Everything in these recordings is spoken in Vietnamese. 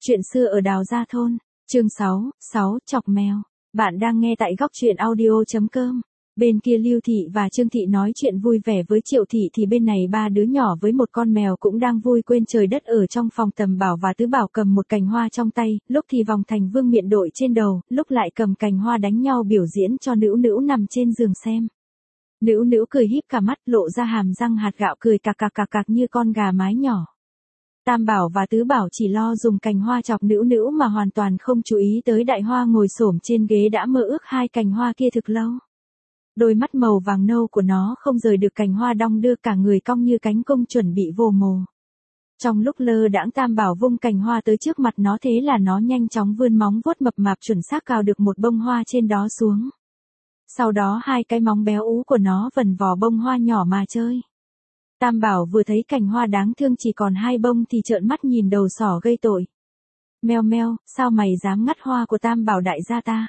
Chuyện xưa ở Đào Gia Thôn, chương 6, chọc mèo. Bạn đang nghe tại góc truyện audio.com. Bên kia Lưu Thị và Trương Thị nói chuyện vui vẻ với Triệu Thị thì bên này ba đứa nhỏ với một con mèo cũng đang vui quên trời đất ở trong phòng. Tầm Bảo và Tứ Bảo cầm một cành hoa trong tay, lúc thì vòng thành vương miện đội trên đầu, lúc lại cầm cành hoa đánh nhau biểu diễn cho Nữu Nữu nằm trên giường xem. Nữu Nữu cười híp cả mắt, lộ ra hàm răng hạt gạo, cười cạc cạc cạc cạc như con gà mái nhỏ. Tam Bảo và Tứ Bảo chỉ lo dùng cành hoa chọc Nữu Nữu mà hoàn toàn không chú ý tới Đại Hoa ngồi xổm trên ghế đã mơ ước hai cành hoa kia thực lâu. Đôi mắt màu vàng nâu của nó không rời được cành hoa, đong đưa cả người cong như cánh cung chuẩn bị vồ mồi. Trong lúc lơ đãng, Tam Bảo vung cành hoa tới trước mặt nó, thế là nó nhanh chóng vươn móng vuốt mập mạp chuẩn xác cào được một bông hoa trên đó xuống. Sau đó hai cái móng béo ú của nó vần vò bông hoa nhỏ mà chơi. Tam Bảo vừa thấy cành hoa đáng thương chỉ còn hai bông thì trợn mắt nhìn đầu sỏ gây tội. Meo meo, sao mày dám ngắt hoa của Tam Bảo đại gia ta?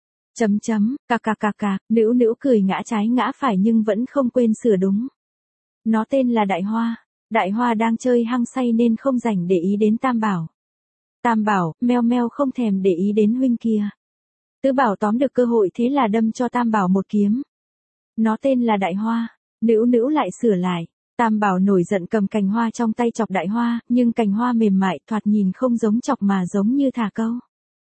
Cạc cạc cạc cạc, Nữu Nữu cười ngã trái ngã phải nhưng vẫn không quên sửa đúng. Nó tên là Đại Hoa. Đại Hoa đang chơi hăng say nên không rảnh để ý đến Tam Bảo. Tam Bảo, meo meo không thèm để ý đến huynh kia. Tứ Bảo tóm được cơ hội thế là đâm cho Tam Bảo một kiếm. Nó tên là Đại Hoa. Nữu Nữu lại sửa lại. Tam Bảo nổi giận cầm cành hoa trong tay chọc Đại Hoa, nhưng cành hoa mềm mại thoạt nhìn không giống chọc mà giống như thả câu.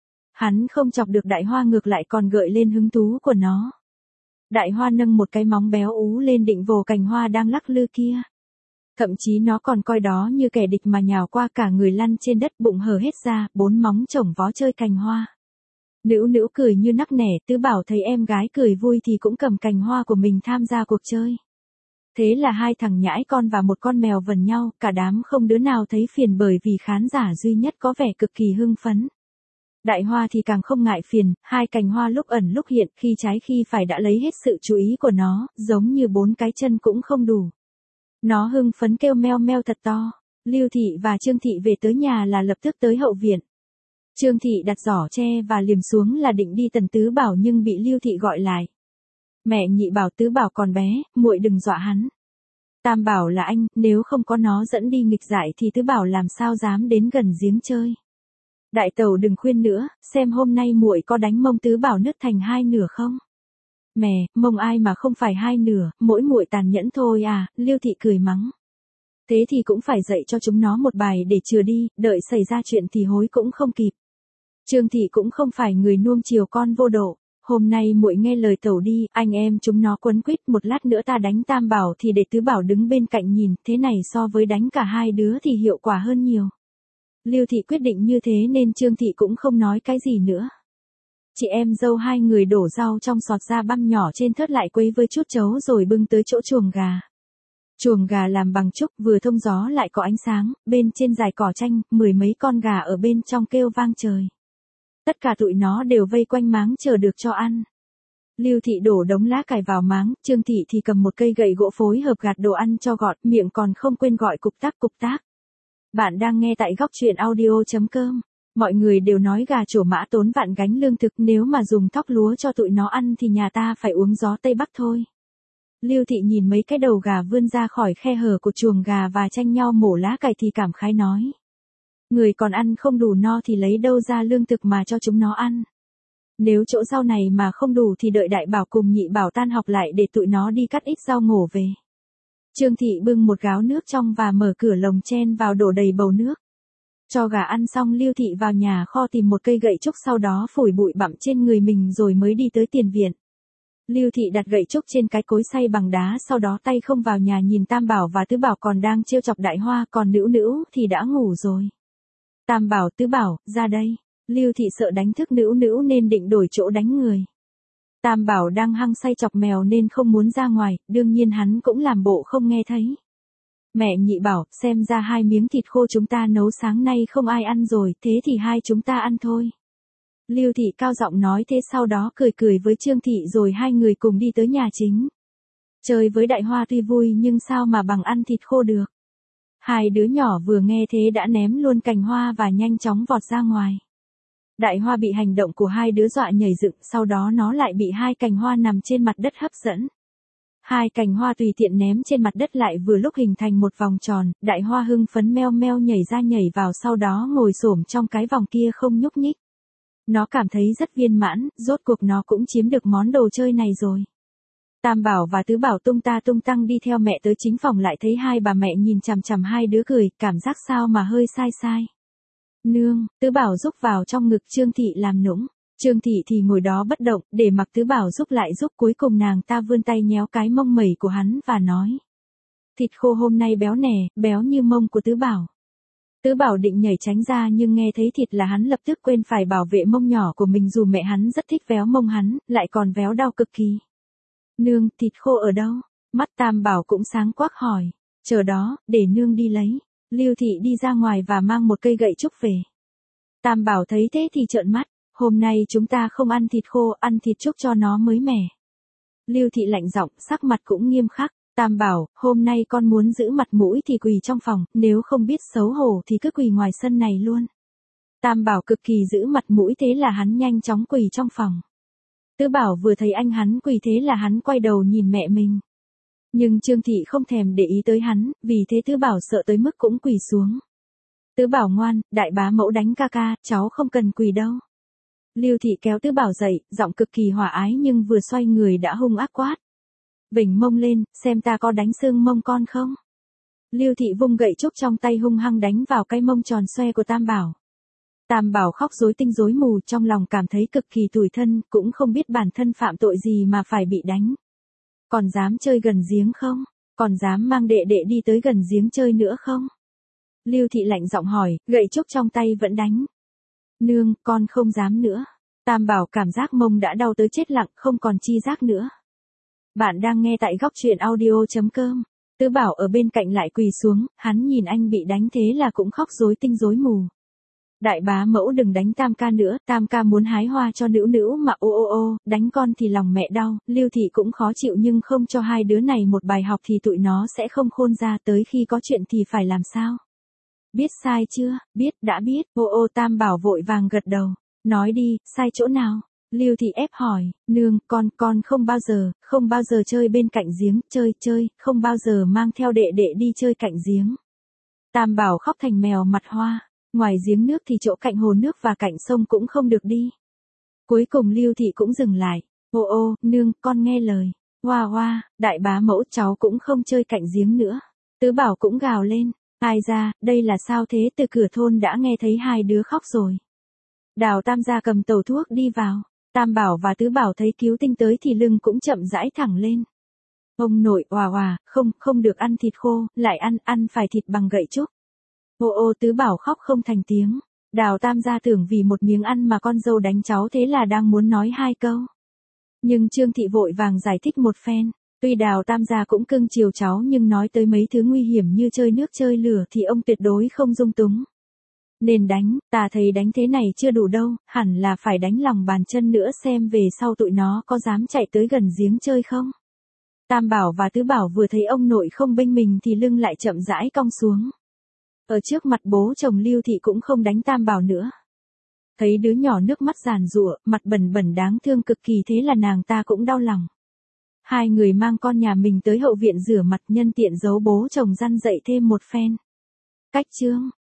Hắn không chọc được Đại Hoa, ngược lại còn gợi lên hứng thú của nó. Đại Hoa nâng một cái móng béo ú lên định vồ cành hoa đang lắc lư kia. Thậm chí nó còn coi đó như kẻ địch mà nhào qua, cả người lăn trên đất, bụng hở hết ra, bốn móng chổng vó chơi cành hoa. Nữu Nữu cười như nắc nẻ. Tứ Bảo thấy em gái cười vui thì cũng cầm cành hoa của mình tham gia cuộc chơi. Thế là hai thằng nhãi con và một con mèo vần nhau, cả đám không đứa nào thấy phiền bởi vì khán giả duy nhất có vẻ cực kỳ hưng phấn. Đại Hoa thì càng không ngại phiền, hai cành hoa lúc ẩn lúc hiện, khi trái khi phải đã lấy hết sự chú ý của nó, giống như bốn cái chân cũng không đủ. Nó hưng phấn kêu meo meo thật to. Lưu Thị và Trương Thị về tới nhà là lập tức tới hậu viện. Trương Thị đặt giỏ tre và liềm xuống là định đi tần Tứ Bảo nhưng bị Lưu Thị gọi lại. Mẹ Nhị bảo Tứ Bảo còn bé, muội đừng dọa hắn. Tam Bảo là anh, nếu không có nó dẫn đi nghịch dại thì Tứ Bảo làm sao dám đến gần giếng chơi. Đại tẩu đừng khuyên nữa, xem hôm nay muội có đánh mông Tứ Bảo nứt thành hai nửa không? Mẹ, mông ai mà không phải hai nửa, mỗi muội tàn nhẫn thôi à, Lưu Thị cười mắng. Thế thì cũng phải dạy cho chúng nó một bài để chừa đi, đợi xảy ra chuyện thì hối cũng không kịp. Trương Thị cũng không phải người nuông chiều con vô độ. Hôm nay muội nghe lời tẩu đi, anh em chúng nó quấn quýt, một lát nữa ta đánh Tam Bảo thì để Tứ Bảo đứng bên cạnh nhìn, thế này so với đánh cả hai đứa thì hiệu quả hơn nhiều. Lưu Thị quyết định như thế nên Trương Thị cũng không nói cái gì nữa. Chị em dâu hai người đổ rau trong sọt ra băm nhỏ trên thớt, lại quấy với chút chấu rồi bưng tới chỗ chuồng gà. Chuồng gà làm bằng trúc, vừa thông gió lại có ánh sáng, bên trên dải cỏ tranh, mười mấy con gà ở bên trong kêu vang trời. Tất cả tụi nó đều vây quanh máng chờ được cho ăn. Lưu Thị đổ đống lá cải vào máng, Trương Thị thì cầm một cây gậy gỗ phối hợp gạt đồ ăn cho gọt, miệng còn không quên gọi cục tác cục tác. Bạn đang nghe tại góc truyện audio.com. Mọi người đều nói gà trổ mã tốn vạn gánh lương thực, nếu mà dùng thóc lúa cho tụi nó ăn thì nhà ta phải uống gió Tây Bắc thôi. Lưu Thị nhìn mấy cái đầu gà vươn ra khỏi khe hở của chuồng gà và tranh nhau mổ lá cải thì cảm khái nói. Người còn ăn không đủ no thì lấy đâu ra lương thực mà cho chúng nó ăn. Nếu chỗ rau này mà không đủ thì đợi Đại Bảo cùng Nhị Bảo tan học lại để tụi nó đi cắt ít rau ngổ về. Trương Thị bưng một gáo nước trong và mở cửa lồng chen vào đổ đầy bầu nước. Cho gà ăn xong, Lưu Thị vào nhà kho tìm một cây gậy trúc, sau đó phủi bụi bặm trên người mình rồi mới đi tới tiền viện. Lưu Thị đặt gậy trúc trên cái cối xay bằng đá, sau đó tay không vào nhà nhìn Tam Bảo và Tứ Bảo còn đang trêu chọc Đại Hoa, còn Nữu Nữu thì đã ngủ rồi. Tam Bảo, Tứ Bảo, ra đây. Lưu Thị sợ đánh thức Nữu Nữu nên định đổi chỗ đánh người. Tam Bảo đang hăng say chọc mèo nên không muốn ra ngoài, đương nhiên hắn cũng làm bộ không nghe thấy. Mẹ Nhị bảo, xem ra hai miếng thịt khô chúng ta nấu sáng nay không ai ăn rồi, thế thì hai chúng ta ăn thôi. Lưu Thị cao giọng nói thế, sau đó cười cười với Trương Thị rồi hai người cùng đi tới nhà chính. Chơi với Đại Hoa tuy vui nhưng sao mà bằng ăn thịt khô được. Hai đứa nhỏ vừa nghe thế đã ném luôn cành hoa và nhanh chóng vọt ra ngoài. Đại Hoa bị hành động của hai đứa dọa nhảy dựng, sau đó nó lại bị hai cành hoa nằm trên mặt đất hấp dẫn. Hai cành hoa tùy tiện ném trên mặt đất lại vừa lúc hình thành một vòng tròn, đại hoa hưng phấn meo meo nhảy ra nhảy vào sau đó ngồi xổm trong cái vòng kia không nhúc nhích. Nó cảm thấy rất viên mãn, rốt cuộc nó cũng chiếm được món đồ chơi này rồi. Tam Bảo và Tứ Bảo tung ta tung tăng đi theo mẹ tới chính phòng lại thấy hai bà mẹ nhìn chằm chằm hai đứa cười, cảm giác sao mà hơi sai sai. Nương, Tứ Bảo rúc vào trong ngực Trương Thị làm nũng. Trương Thị thì ngồi đó bất động, để mặc Tứ Bảo giúp lại giúp, cuối cùng nàng ta vươn tay nhéo cái mông mẩy của hắn và nói. Thịt khô hôm nay béo nè, béo như mông của Tứ Bảo. Tứ Bảo định nhảy tránh ra nhưng nghe thấy thịt là hắn lập tức quên phải bảo vệ mông nhỏ của mình dù mẹ hắn rất thích véo mông hắn, lại còn véo đau cực kỳ. Nương, thịt khô ở đâu? Mắt Tam Bảo cũng sáng quắc hỏi. Chờ đó, để nương đi lấy. Lưu Thị đi ra ngoài và mang một cây gậy trúc về. Tam Bảo thấy thế thì trợn mắt. Hôm nay chúng ta không ăn thịt khô, ăn thịt trúc cho nó mới mẻ. Lưu Thị lạnh giọng, sắc mặt cũng nghiêm khắc. Tam Bảo, hôm nay con muốn giữ mặt mũi thì quỳ trong phòng, nếu không biết xấu hổ thì cứ quỳ ngoài sân này luôn. Tam Bảo cực kỳ giữ mặt mũi thế là hắn nhanh chóng quỳ trong phòng. Tứ Bảo vừa thấy anh hắn quỳ thế là hắn quay đầu nhìn mẹ mình. Nhưng Trương Thị không thèm để ý tới hắn, vì thế Tứ Bảo sợ tới mức cũng quỳ xuống. Tứ Bảo ngoan, đại bá mẫu đánh ca ca, cháu không cần quỳ đâu. Lưu Thị kéo Tứ Bảo dậy, giọng cực kỳ hòa ái nhưng vừa xoay người đã hung ác quát. Vểnh mông lên, xem ta có đánh xương mông con không? Lưu Thị vung gậy trúc trong tay hung hăng đánh vào cái mông tròn xoe của Tam Bảo. Tam Bảo khóc rối tinh rối mù, trong lòng cảm thấy cực kỳ tủi thân, cũng không biết bản thân phạm tội gì mà phải bị đánh. Còn dám chơi gần giếng không? Còn dám mang đệ đệ đi tới gần giếng chơi nữa không? Lưu Thị lạnh giọng hỏi, gậy trúc trong tay vẫn đánh. Nương, con không dám nữa. Tam Bảo cảm giác mông đã đau tới chết lặng, không còn chi giác nữa. Bạn đang nghe tại góc truyện audio.com. Tứ Bảo ở bên cạnh lại quỳ xuống, hắn nhìn anh bị đánh thế là cũng khóc rối tinh rối mù. Đại bá mẫu đừng đánh Tam ca nữa, Tam ca muốn hái hoa cho nữ nữ mà ô ô ô, đánh con thì lòng mẹ đau. Lưu Thị cũng khó chịu nhưng không cho hai đứa này một bài học thì tụi nó sẽ không khôn ra, tới khi có chuyện thì phải làm sao. Biết sai chưa? Biết, đã biết. Ô ô, Tam Bảo vội vàng gật đầu. Nói đi, sai chỗ nào? Lưu Thị ép hỏi. Nương, con không bao giờ chơi bên cạnh giếng, chơi, không bao giờ mang theo đệ đệ đi chơi cạnh giếng. Tam Bảo khóc thành mèo mặt hoa. Ngoài giếng nước thì chỗ cạnh hồ nước và cạnh sông cũng không được đi. Cuối cùng Lưu Thị cũng dừng lại. Ô ô, nương, con nghe lời. Hoa hoa, đại bá mẫu cháu cũng không chơi cạnh giếng nữa. Tứ Bảo cũng gào lên. Ai ra, đây là sao thế? Từ cửa thôn đã nghe thấy hai đứa khóc rồi. Đào Tam gia cầm tàu thuốc đi vào. Tam Bảo và Tứ Bảo thấy cứu tinh tới thì lưng cũng chậm rãi thẳng lên. Ông nội, hòa, không được ăn thịt khô, lại ăn phải thịt bằng gậy trúc. Ô ô, Tứ Bảo khóc không thành tiếng. Đào Tam gia tưởng vì một miếng ăn mà con dâu đánh cháu thế là đang muốn nói hai câu. Nhưng Trương Thị vội vàng giải thích một phen. Tuy Đào Tam gia cũng cưng chiều cháu nhưng nói tới mấy thứ nguy hiểm như chơi nước chơi lửa thì ông tuyệt đối không dung túng. Nên đánh, ta thấy đánh thế này chưa đủ đâu, hẳn là phải đánh lòng bàn chân nữa xem về sau tụi nó có dám chạy tới gần giếng chơi không. Tam Bảo và Tứ Bảo vừa thấy ông nội không bênh mình thì lưng lại chậm rãi cong xuống. Ở trước mặt bố chồng Lưu Thị cũng không đánh Tam Bảo nữa. Thấy đứa nhỏ nước mắt giàn giụa, mặt bẩn bẩn đáng thương cực kỳ thế là nàng ta cũng đau lòng. Hai người mang con nhà mình tới hậu viện rửa mặt nhân tiện giấu bố chồng răn dậy thêm một phen. Cách chương